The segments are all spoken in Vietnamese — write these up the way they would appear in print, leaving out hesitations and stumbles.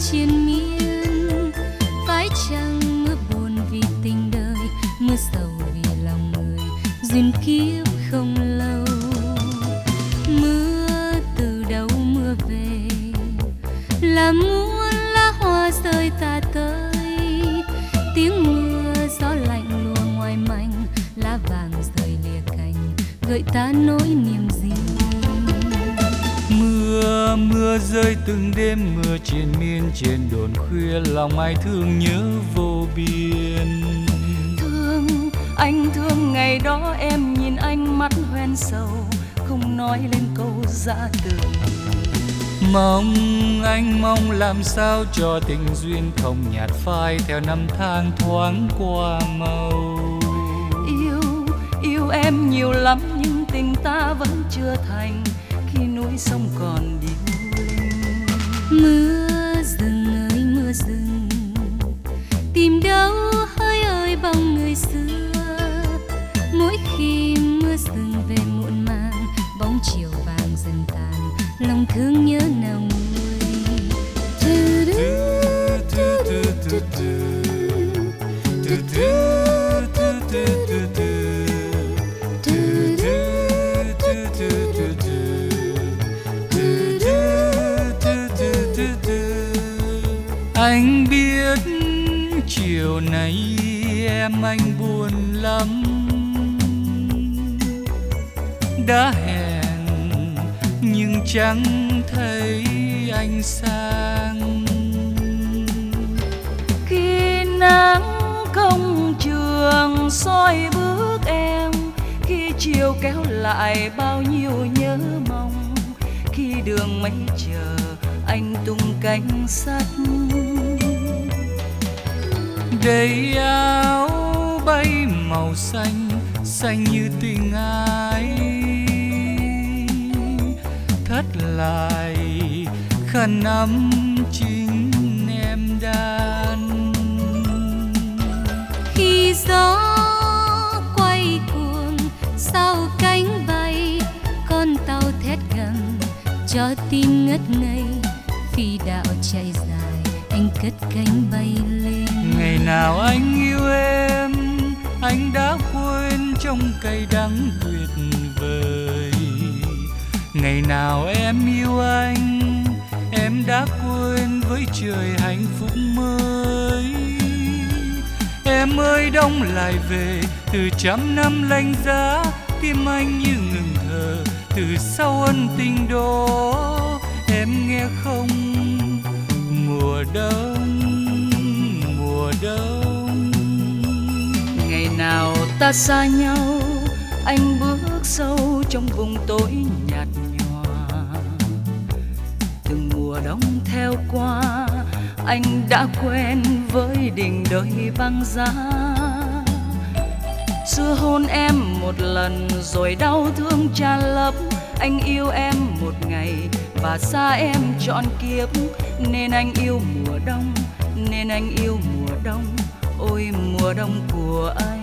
triền miên. Phải chăng mưa buồn vì tình đời, mưa sầu vì lòng người, duyên kiếp không lâu. Mưa từ đâu mưa về, là muôn lá hoa rơi tà tới. Tiếng mưa gió lạnh lùa ngoài mảnh, lá vàng rơi lìa cành, gợi ta nỗi niềm riêng. Mưa rơi từng đêm, mưa triền miên trên đồn khuya, lòng ai thương nhớ vô biên. Anh thương ngày đó em nhìn anh mắt hoen sầu, không nói lên câu giã từ. Anh mong làm sao cho tình duyên không nhạt phai theo năm tháng thoáng qua màu. Yêu em nhiều lắm nhưng tình ta vẫn chưa thành, khi núi sông còn điêu linh. Mưa rừng ơi mưa rừng, tìm đâu hơi ơi bóng người xưa. Mỗi khi mưa rừng về muộn màng, bóng chiều vàng dần tàn, lòng thương nhớ nào nguôi. Anh biết chiều nay em anh buồn lắm, đã hẹn nhưng chẳng thấy anh sang. Khi nắng công trường soi bước em, khi chiều kéo lại bao nhiêu nhớ mong, khi đường mây chờ anh tung cánh sắt. Đầy áo bay màu xanh, xanh như tình ai, thắt lại khăn ấm chính em đan. Khi gió quay cuồng sau cánh bay, con tàu thét gầm cho tim ngất ngây. Phi đạo chạy dài, anh cất cánh bay lên. Ngày nào anh yêu em, anh đã quên trong cay đắng tuyệt vời. Ngày nào em yêu anh, em đã quên với trời hạnh phúc mới. Em ơi đông lại về, từ trăm năm lạnh giá, tim anh như ngừng thở từ sau ân tình đó. Em nghe không, mùa đông, mùa đông. Ngày nào ta xa nhau, anh bước sâu trong vùng tối nhạt nhòa. Từng mùa đông theo qua, anh đã quen với đình đời băng giá. Xưa hôn em một lần rồi đau thương tràn lấp. Anh yêu em một ngày và xa em trọn kiếp, nên anh yêu mùa đông, nên anh yêu mùa đông, ôi mùa đông của anh.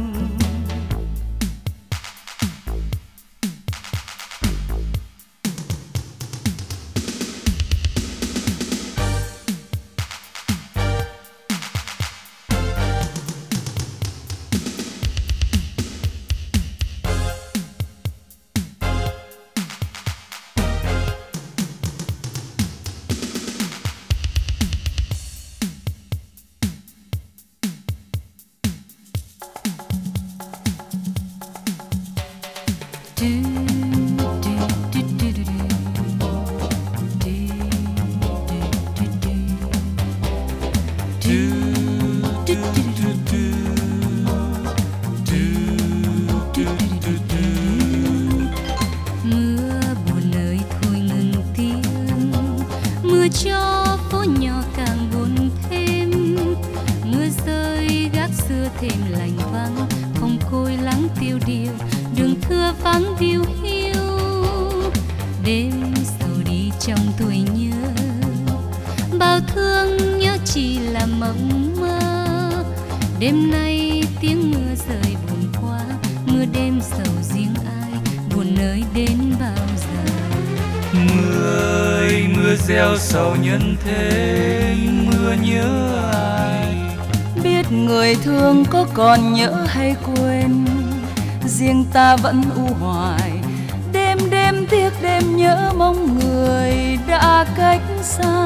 Mưa buồn ơi thôi ngừng tiếng, mưa cho phố nhỏ càng buồn thêm. Mưa rơi gác xưa thêm lạnh vắng, phòng côi lắng tiêu điều, đường thưa vắng viu hiu. Đêm sầu đi trong tuổi nhớ, bao thương nhớ chỉ là mộng mơ. Đêm nay tiếng mưa rơi buồn quá, mưa đêm sầu riêng ai, buồn ơi đến bao giờ. Mưa ơi mưa gieo sầu nhân thế, mưa nhớ ai. Biết người thương có còn nhớ hay quên, riêng ta vẫn u hoài. Đêm đêm tiếc đêm nhớ mong người đã cách xa.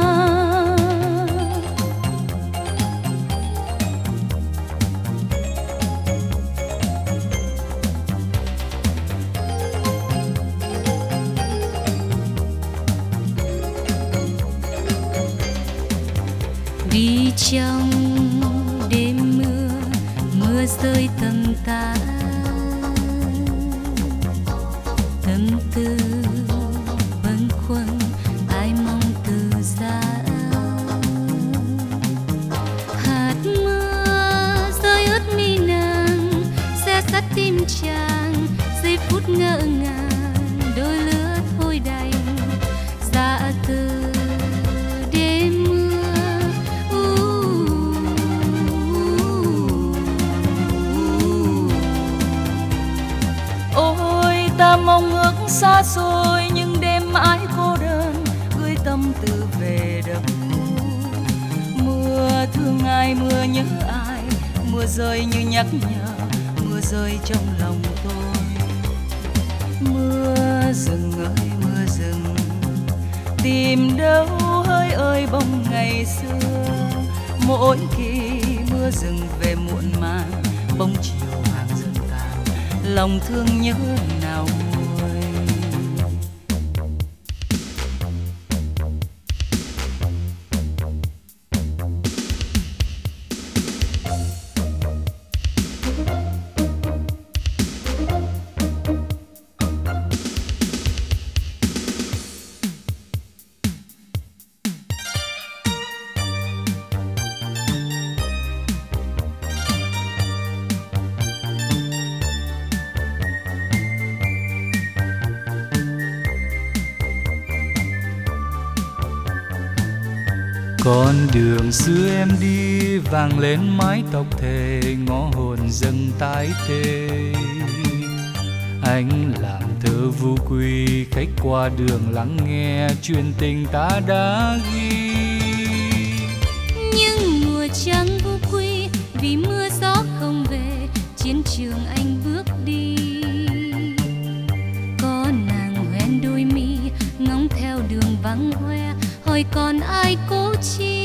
Đi trong đêm mưa, mưa rơi tầm tã, tâm tư bâng khuâng ai mong từ giá. Hạt mưa rơi ướt mi nàng, xe sắt tim chàng, giây phút ngỡ ngàng đôi lứa thôi đành. Dạ từ đêm ta mong ước xa xôi nhưng đêm mãi cô đơn, gửi tâm tư về đập cũ. Mưa thương ai, mưa nhớ ai, mưa rơi như nhắc nhở, mưa rơi trong lòng tôi. Mưa rừng ơi mưa rừng, tìm đâu hơi ơi bóng ngày xưa. Mỗi khi mưa rừng về muộn màng, bóng chiều hàng dần tàn, lòng thương nhớ nào nguôi. Con đường xưa em đi vàng lên mái tóc thề, ngõ hồn dâng tái tê. Anh làm thơ vu quy, khách qua đường lắng nghe chuyện tình ta đã ghi. Nhưng mùa trắng vu quy vì mưa gió không về, chiến trường anh bước đi. Có nàng hoen đôi mi ngóng theo đường vắng hoe, hỏi còn ai cố chi.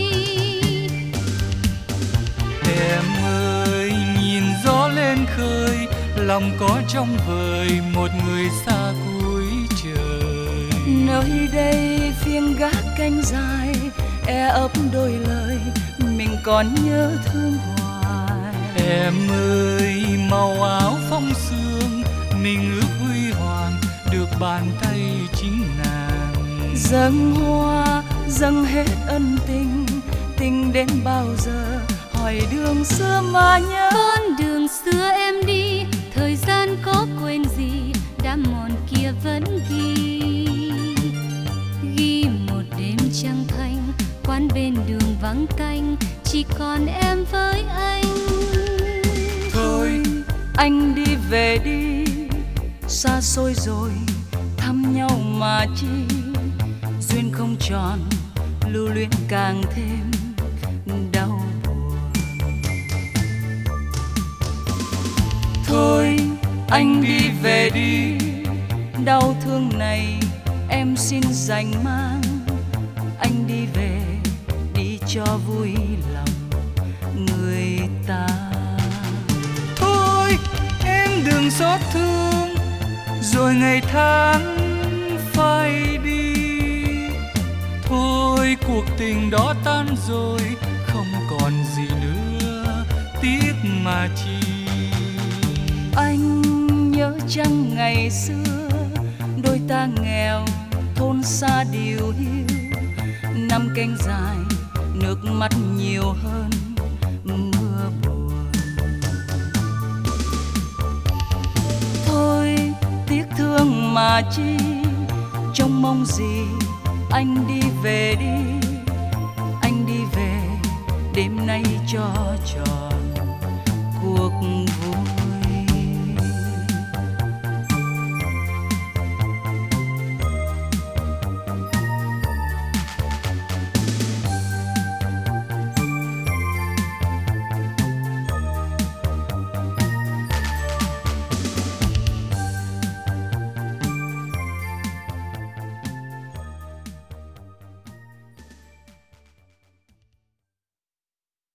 Em ơi nhìn gió lên khơi, lòng có trong vời một người xa cuối trời. Nơi đây phiên gác canh dài, e ấp đôi lời mình còn nhớ thương hoài. Em ơi màu áo phong sương, mình ước huy hoàng được bàn tay chính nàng. Dâng hoa dâng hết ân tình, tình đến bao giờ hỏi đường xưa mà nhớ. Con đường xưa em đi, thời gian có quên gì, đã mòn kia vẫn ghi. Ghi một đêm trăng thanh, quán bên đường vắng canh, chỉ còn em với anh. Thôi anh đi về đi, xa xôi rồi thăm nhau mà chi. Duyên không tròn, lưu luyến càng thêm đau buồn. Thôi anh đi về đi, đau thương này em xin dành mang. Anh đi về đi cho vui lòng người ta. Thôi em đừng xót thương, rồi ngày tháng phai đi. Thôi cuộc tình đó tan rồi, không còn gì nữa, tiếc mà chi. Anh nhớ chăng ngày xưa, đôi ta nghèo thôn xa điều hiu. Năm canh dài nước mắt nhiều hơn mưa buồn. Thôi tiếc thương mà chi, trông mong gì anh đi về đi. Anh đi về đêm nay cho tròn cuộc vui.